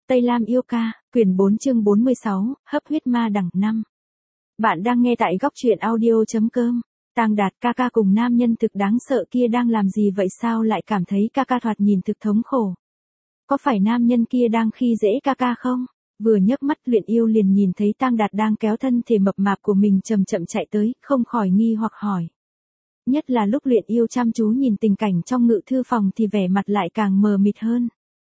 Tây Lam yêu ca, quyển 4 chương 46, hấp huyết ma đẳng 5. Bạn đang nghe tại góc truyện audio.com. Tang Đạt ca ca cùng nam nhân thực đáng sợ kia đang làm gì vậy, sao lại cảm thấy ca ca thoạt nhìn thực thống khổ? Có phải nam nhân kia đang khi dễ ca ca không? Vừa nhấc mắt Luyện Yêu liền nhìn thấy Tang Đạt đang kéo thân thể mập mạp của mình chậm chậm chạy tới, không khỏi nghi hoặc hỏi. Nhất là lúc Luyện Yêu chăm chú nhìn tình cảnh trong ngự thư phòng thì vẻ mặt lại càng mờ mịt hơn.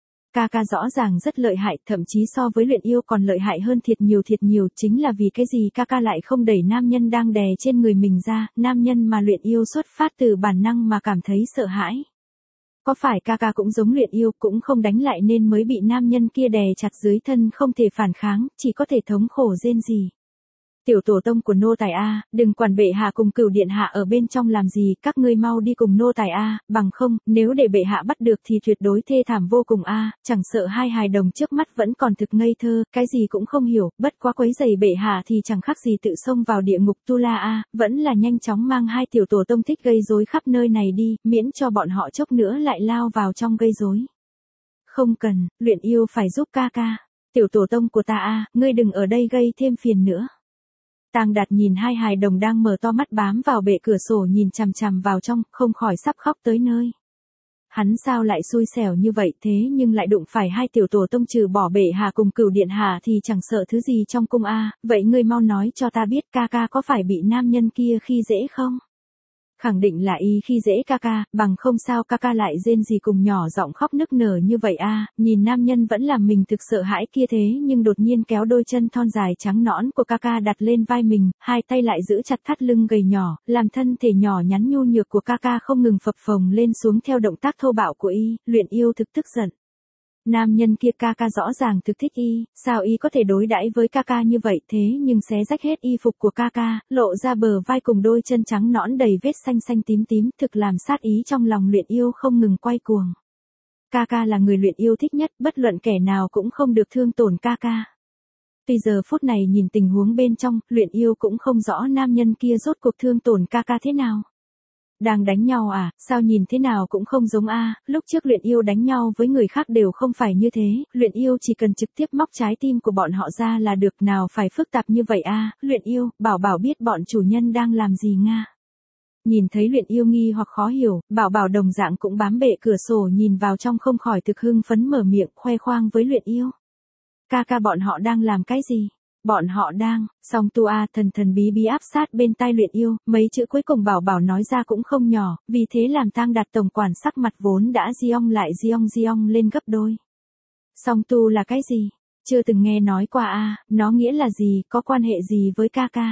Ca ca rõ ràng rất lợi hại, thậm chí so với Luyện Yêu còn lợi hại hơn thiệt nhiều, chính là vì cái gì ca ca lại không đẩy nam nhân đang đè trên người mình ra, nam nhân mà Luyện Yêu xuất phát từ bản năng mà cảm thấy sợ hãi. Có phải ca ca cũng giống Luyện Yêu, cũng không đánh lại nên mới bị nam nhân kia đè chặt dưới thân không thể phản kháng, chỉ có thể thống khổ rên rỉ. Tiểu tổ tông của nô tài a, đừng quản bệ hạ cùng Cửu điện hạ ở bên trong làm gì, các ngươi mau đi cùng nô tài a, bằng không, nếu để bệ hạ bắt được thì tuyệt đối thê thảm vô cùng a. Chẳng sợ hai hài đồng trước mắt vẫn còn thực ngây thơ, cái gì cũng không hiểu, bất quá quấy rầy bệ hạ thì chẳng khác gì tự xông vào địa ngục tu la a, vẫn là nhanh chóng mang hai tiểu tổ tông thích gây rối khắp nơi này đi, miễn cho bọn họ chốc nữa lại lao vào trong gây rối. Không cần, Luyện Yêu phải giúp ca ca. Tiểu tổ tông của ta a, ngươi đừng ở đây gây thêm phiền nữa. Tang Đạt nhìn hai hài đồng đang mở to mắt bám vào bệ cửa sổ nhìn chằm chằm vào trong, không khỏi sắp khóc tới nơi. Hắn sao lại xui xẻo như vậy, thế nhưng lại đụng phải hai tiểu tổ tông, trừ bỏ bệ hạ cùng Cửu điện hạ thì chẳng sợ thứ gì trong cung a. Vậy ngươi mau nói cho ta biết ca ca có phải bị nam nhân kia khi dễ không? Khẳng định là y khi dễ ca ca, bằng không sao ca ca lại rên rỉ cùng nhỏ giọng khóc nức nở như vậy a. Nhìn nam nhân vẫn làm mình thực sợ hãi kia, thế nhưng đột nhiên kéo đôi chân thon dài trắng nõn của ca ca đặt lên vai mình, hai tay lại giữ chặt thắt lưng gầy nhỏ, làm thân thể nhỏ nhắn nhu nhược của ca ca không ngừng phập phồng lên xuống theo động tác thô bạo của y. Luyện Yêu thực tức giận. Nam nhân kia ca ca rõ ràng thực thích y, sao y có thể đối đãi với ca ca như vậy, thế nhưng xé rách hết y phục của ca ca, lộ ra bờ vai cùng đôi chân trắng nõn đầy vết xanh xanh tím, thực làm sát ý trong lòng Luyện Yêu không ngừng quay cuồng. Ca ca là người Luyện Yêu thích nhất, bất luận kẻ nào cũng không được thương tổn ca ca. Tuy giờ phút này nhìn tình huống bên trong, Luyện Yêu cũng không rõ nam nhân kia rốt cuộc thương tổn ca ca thế nào. Đang đánh nhau à, sao nhìn thế nào cũng không giống a. Lúc trước Luyện Yêu đánh nhau với người khác đều không phải như thế, Luyện Yêu chỉ cần trực tiếp móc trái tim của bọn họ ra là được, nào phải phức tạp như vậy a. Luyện Yêu, Bảo Bảo biết bọn chủ nhân đang làm gì nga? Nhìn thấy Luyện Yêu nghi hoặc khó hiểu, Bảo Bảo đồng dạng cũng bám bệ cửa sổ nhìn vào trong, không khỏi thực hưng phấn mở miệng khoe khoang với Luyện Yêu. Ca ca bọn họ đang làm cái gì? Bọn họ đang, song tu a, thần bí áp sát bên tai Luyện Yêu, mấy chữ cuối cùng Bảo Bảo nói ra cũng không nhỏ, vì thế làm Tang Đạt tổng quản sắc mặt vốn đã giong lên gấp đôi. Song tu là cái gì? Chưa từng nghe nói qua a, nó nghĩa là gì, có quan hệ gì với ca ca?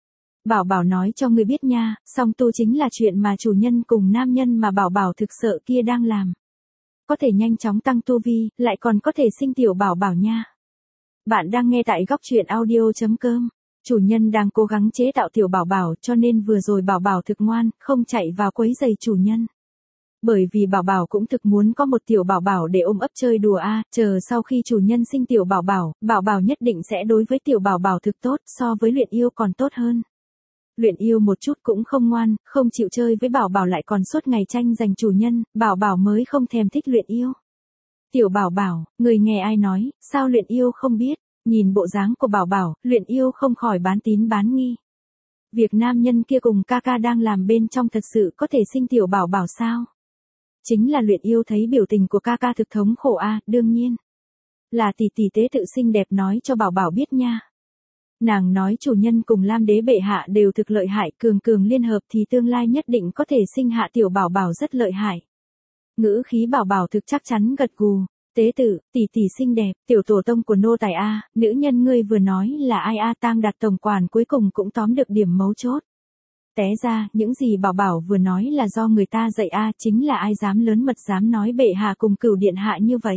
Bảo Bảo nói cho người biết nha, song tu chính là chuyện mà chủ nhân cùng nam nhân mà Bảo Bảo thực sợ kia đang làm. Có thể nhanh chóng tăng tu vi, lại còn có thể sinh tiểu Bảo Bảo nha. Bạn đang nghe tại góc truyện audio.com. Chủ nhân đang cố gắng chế tạo tiểu Bảo Bảo, cho nên vừa rồi Bảo Bảo thực ngoan, không chạy vào quấy giày chủ nhân. Bởi vì Bảo Bảo cũng thực muốn có một tiểu Bảo Bảo để ôm ấp chơi đùa a, chờ sau khi chủ nhân sinh tiểu Bảo Bảo, Bảo Bảo nhất định sẽ đối với tiểu Bảo Bảo thực tốt, so với Luyện Yêu còn tốt hơn. Luyện Yêu một chút cũng không ngoan, không chịu chơi với Bảo Bảo lại còn suốt ngày tranh giành chủ nhân, Bảo Bảo mới không thèm thích Luyện Yêu. Tiểu Bảo Bảo, người nghe ai nói, sao Luyện Yêu không biết? Nhìn bộ dáng của Bảo Bảo, Luyện Yêu không khỏi bán tín bán nghi. Việc nam nhân kia cùng ca ca đang làm bên trong thật sự có thể sinh tiểu Bảo Bảo sao? Chính là Luyện Yêu thấy biểu tình của ca ca thực thống khổ a, đương nhiên là tỷ tỷ Tế Tự xinh đẹp nói cho Bảo Bảo biết nha. Nàng nói chủ nhân cùng Lam đế bệ hạ đều thực lợi hại, cường liên hợp thì tương lai nhất định có thể sinh hạ tiểu Bảo Bảo rất lợi hại. Ngữ khí Bảo Bảo thực chắc chắn gật gù. Tế Tự, tỷ tỷ xinh đẹp, tiểu tổ tông của nô tài a, nữ nhân ngươi vừa nói là ai a? Tang Đạt tổng quản cuối cùng cũng tóm được điểm mấu chốt. Té ra, những gì Bảo Bảo vừa nói là do người ta dạy a, chính là ai dám lớn mật dám nói bệ hạ cùng Cửu điện hạ như vậy.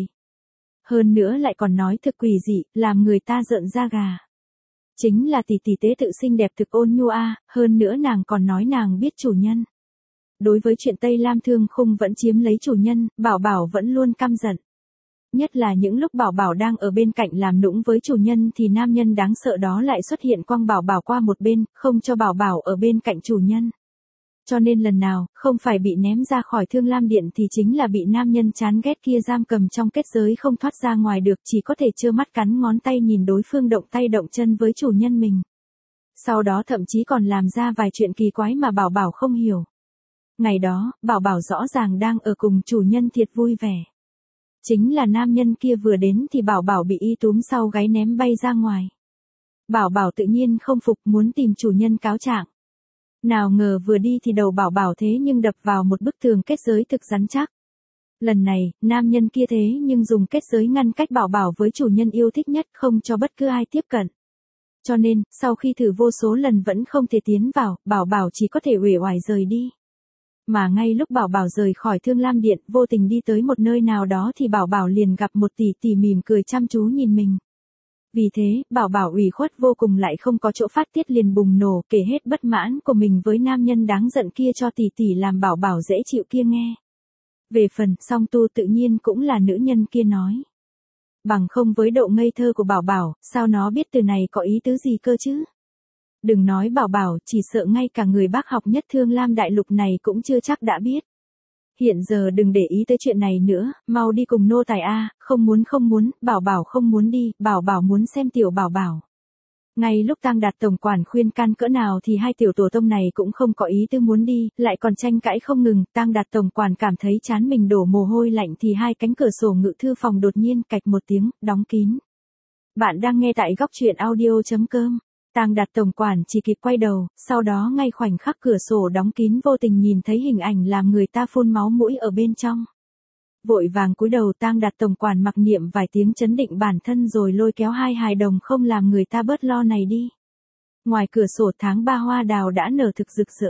Hơn nữa lại còn nói thực quỷ dị, làm người ta rợn da gà. Chính là tỷ tỷ Tế Tự xinh đẹp thực ôn nhu a, hơn nữa nàng còn nói nàng biết chủ nhân. Đối với chuyện Tây Lam Thương Khung vẫn chiếm lấy chủ nhân, Bảo Bảo vẫn luôn căm giận. Nhất là những lúc Bảo Bảo đang ở bên cạnh làm nũng với chủ nhân thì nam nhân đáng sợ đó lại xuất hiện quăng Bảo Bảo qua một bên, không cho Bảo Bảo ở bên cạnh chủ nhân. Cho nên lần nào, không phải bị ném ra khỏi Thương Lam Điện thì chính là bị nam nhân chán ghét kia giam cầm trong kết giới không thoát ra ngoài được, chỉ có thể trơ mắt cắn ngón tay nhìn đối phương động tay động chân với chủ nhân mình. Sau đó thậm chí còn làm ra vài chuyện kỳ quái mà Bảo Bảo không hiểu. Ngày đó, Bảo Bảo rõ ràng đang ở cùng chủ nhân thiệt vui vẻ. Chính là nam nhân kia vừa đến thì Bảo Bảo bị y túm sau gáy ném bay ra ngoài. Bảo Bảo tự nhiên không phục, muốn tìm chủ nhân cáo trạng. Nào ngờ vừa đi thì đầu Bảo Bảo thế nhưng đập vào một bức tường kết giới thực rắn chắc. Lần này, nam nhân kia thế nhưng dùng kết giới ngăn cách Bảo Bảo với chủ nhân yêu thích nhất, không cho bất cứ ai tiếp cận. Cho nên, sau khi thử vô số lần vẫn không thể tiến vào, Bảo Bảo chỉ có thể uể oải rời đi. Mà ngay lúc Bảo Bảo rời khỏi Thương Lam Điện, vô tình đi tới một nơi nào đó thì Bảo Bảo liền gặp một tỷ tỷ mỉm cười chăm chú nhìn mình. Vì thế, Bảo Bảo ủy khuất vô cùng lại không có chỗ phát tiết liền bùng nổ, kể hết bất mãn của mình với nam nhân đáng giận kia cho tỷ tỷ làm Bảo Bảo dễ chịu kia nghe. Về phần song tu tự nhiên cũng là nữ nhân kia nói. Bằng không với độ ngây thơ của Bảo Bảo, sao nó biết từ này có ý tứ gì cơ chứ? Đừng nói Bảo Bảo, chỉ sợ ngay cả người bác học nhất Thương Lam đại lục này cũng chưa chắc đã biết. Hiện giờ đừng để ý tới chuyện này nữa, mau đi cùng nô tài a, không muốn, Bảo Bảo không muốn đi, Bảo Bảo muốn xem tiểu Bảo Bảo. Ngay lúc Tang Đạt tổng quản khuyên can cỡ nào thì hai tiểu tổ tông này cũng không có ý tư muốn đi, lại còn tranh cãi không ngừng, Tang Đạt tổng quản cảm thấy chán mình đổ mồ hôi lạnh thì hai cánh cửa sổ ngự thư phòng đột nhiên cạch một tiếng, đóng kín. Bạn đang nghe tại góc truyện audio.com. Tang Đạt tổng quản chỉ kịp quay đầu, sau đó ngay khoảnh khắc cửa sổ đóng kín vô tình nhìn thấy hình ảnh làm người ta phun máu mũi ở bên trong. Vội vàng cúi đầu, Tang Đạt tổng quản mặc niệm vài tiếng chấn định bản thân rồi lôi kéo hai hài đồng không làm người ta bớt lo này đi. Ngoài cửa sổ tháng 3 hoa đào đã nở thực rực rỡ.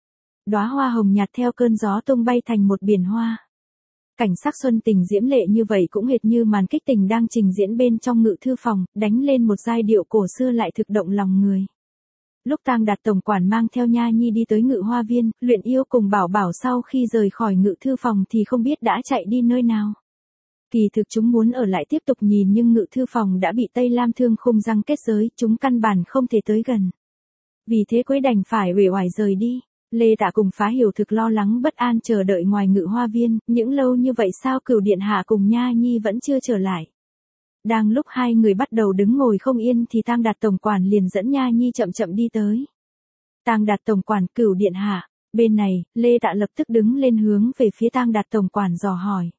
Đóa hoa hồng nhạt theo cơn gió tung bay thành một biển hoa. Cảnh sắc xuân tình diễm lệ như vậy cũng hệt như màn kích tình đang trình diễn bên trong ngự thư phòng, đánh lên một giai điệu cổ xưa lại thực động lòng người. Lúc Tang Đạt tổng quản mang theo Nha Nhi đi tới ngự hoa viên, Luyện Yêu cùng Bảo Bảo sau khi rời khỏi ngự thư phòng thì không biết đã chạy đi nơi nào. Kỳ thực chúng muốn ở lại tiếp tục nhìn nhưng ngự thư phòng đã bị Tây Lam Thương khung răng kết giới, chúng căn bản không thể tới gần. Vì thế Quế đành phải uể oải rời đi. Lê Tạ cùng Phá Hiểu thực lo lắng bất an chờ đợi ngoài ngự hoa viên, những lâu như vậy sao Cửu điện hạ cùng Nha Nhi vẫn chưa trở lại. Đang lúc hai người bắt đầu đứng ngồi không yên thì Tang Đạt tổng quản liền dẫn Nha Nhi chậm chậm đi tới. Tang Đạt tổng quản, Cửu điện hạ. Bên này, Lê Tạ lập tức đứng lên hướng về phía Tang Đạt tổng quản dò hỏi.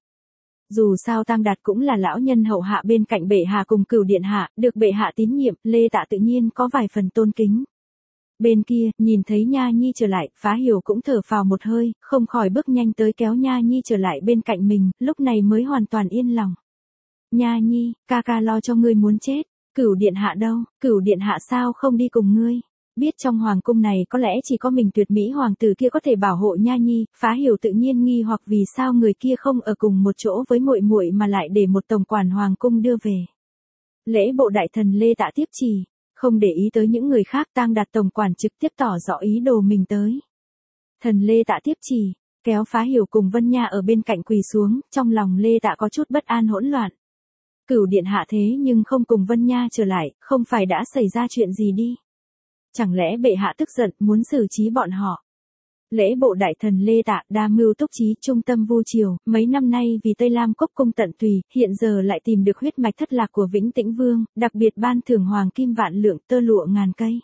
Dù sao Tang Đạt cũng là lão nhân hậu hạ bên cạnh bệ hạ cùng Cửu điện hạ, được bệ hạ tín nhiệm, Lê Tạ tự nhiên có vài phần tôn kính. Bên kia, nhìn thấy Nha Nhi trở lại, Phá Hiểu cũng thở phào một hơi, không khỏi bước nhanh tới kéo Nha Nhi trở lại bên cạnh mình, lúc này mới hoàn toàn yên lòng. Nha Nhi, ca ca lo cho ngươi muốn chết, Cửu điện hạ đâu, Cửu điện hạ sao không đi cùng ngươi? Biết trong hoàng cung này có lẽ chỉ có mình tuyệt mỹ hoàng tử kia có thể bảo hộ Nha Nhi, Phá Hiểu tự nhiên nghi hoặc vì sao người kia không ở cùng một chỗ với muội muội mà lại để một tổng quản hoàng cung đưa về. Lễ bộ đại thần Lê Tạ tiếp chỉ. Không để ý tới những người khác, Tang Đạt tổng quản trực tiếp tỏ rõ ý đồ mình tới. Thần Lê Tạ tiếp chỉ, kéo Phá Hiểu cùng Vân Nha ở bên cạnh quỳ xuống, trong lòng Lê Tạ có chút bất an hỗn loạn. Cửu điện hạ thế nhưng không cùng Vân Nha trở lại, không phải đã xảy ra chuyện gì đi. Chẳng lẽ bệ hạ tức giận muốn xử trí bọn họ. Lễ bộ đại thần Lê Tạ đa mưu túc trí, trung tâm vu triều, mấy năm nay vì Tây Lam Cốc cung tận tùy, hiện giờ lại tìm được huyết mạch thất lạc của Vĩnh Tĩnh Vương, đặc biệt ban thưởng hoàng kim vạn lượng, tơ lụa ngàn cây.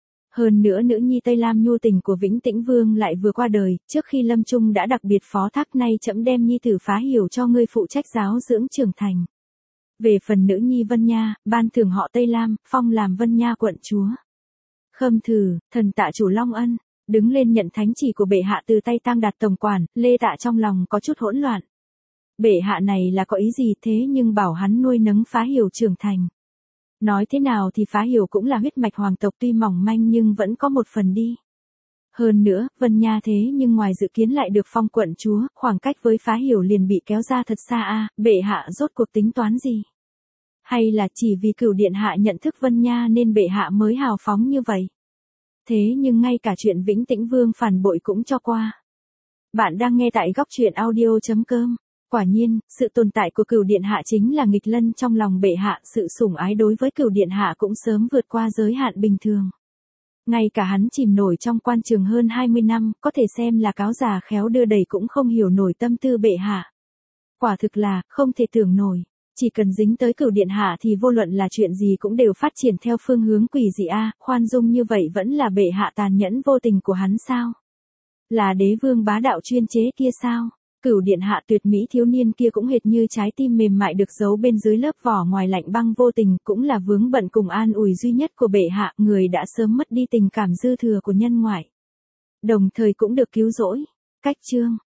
Hơn nữa nữ nhi Tây Lam nhu tình của Vĩnh Tĩnh Vương lại vừa qua đời, trước khi lâm chung đã đặc biệt phó thác, nay trẫm đem nhi tử Phá Hiểu cho ngươi phụ trách giáo dưỡng trưởng thành. Về phần nữ nhi Vân Nha, ban thưởng họ Tây Lam, phong làm Vân Nha quận chúa. Khâm thử, thần tạ chủ Long Ân. Đứng lên nhận thánh chỉ của bệ hạ từ tay Tang Đạt tổng quản, Lê Tạ trong lòng có chút hỗn loạn. Bệ hạ này là có ý gì thế nhưng bảo hắn nuôi nấng Phá Hiểu trưởng thành. Nói thế nào thì Phá Hiểu cũng là huyết mạch hoàng tộc tuy mỏng manh nhưng vẫn có một phần đi. Hơn nữa, Vân Nha thế nhưng ngoài dự kiến lại được phong quận chúa, khoảng cách với Phá Hiểu liền bị kéo ra thật xa a, bệ hạ rốt cuộc tính toán gì? Hay là chỉ vì Cửu điện hạ nhận thức Vân Nha nên bệ hạ mới hào phóng như vậy? Thế nhưng ngay cả chuyện Vĩnh Tĩnh Vương phản bội cũng cho qua. Bạn đang nghe tại góc truyện audio.com. Quả nhiên, sự tồn tại của Cửu điện hạ chính là nghịch lân trong lòng bệ hạ, sự sủng ái đối với Cửu điện hạ cũng sớm vượt qua giới hạn bình thường. Ngay cả hắn chìm nổi trong quan trường hơn 20 năm, có thể xem là cáo già khéo đưa đẩy cũng không hiểu nổi tâm tư bệ hạ. Quả thực là, không thể tưởng nổi. Chỉ cần dính tới Cửu điện hạ thì vô luận là chuyện gì cũng đều phát triển theo phương hướng quỷ dị a, khoan dung như vậy vẫn là bệ hạ tàn nhẫn vô tình của hắn sao? Là đế vương bá đạo chuyên chế kia sao? Cửu điện hạ tuyệt mỹ thiếu niên kia cũng hệt như trái tim mềm mại được giấu bên dưới lớp vỏ ngoài lạnh băng vô tình, cũng là vướng bận cùng an ủi duy nhất của bệ hạ, người đã sớm mất đi tình cảm dư thừa của nhân ngoại. Đồng thời cũng được cứu rỗi. Cách chương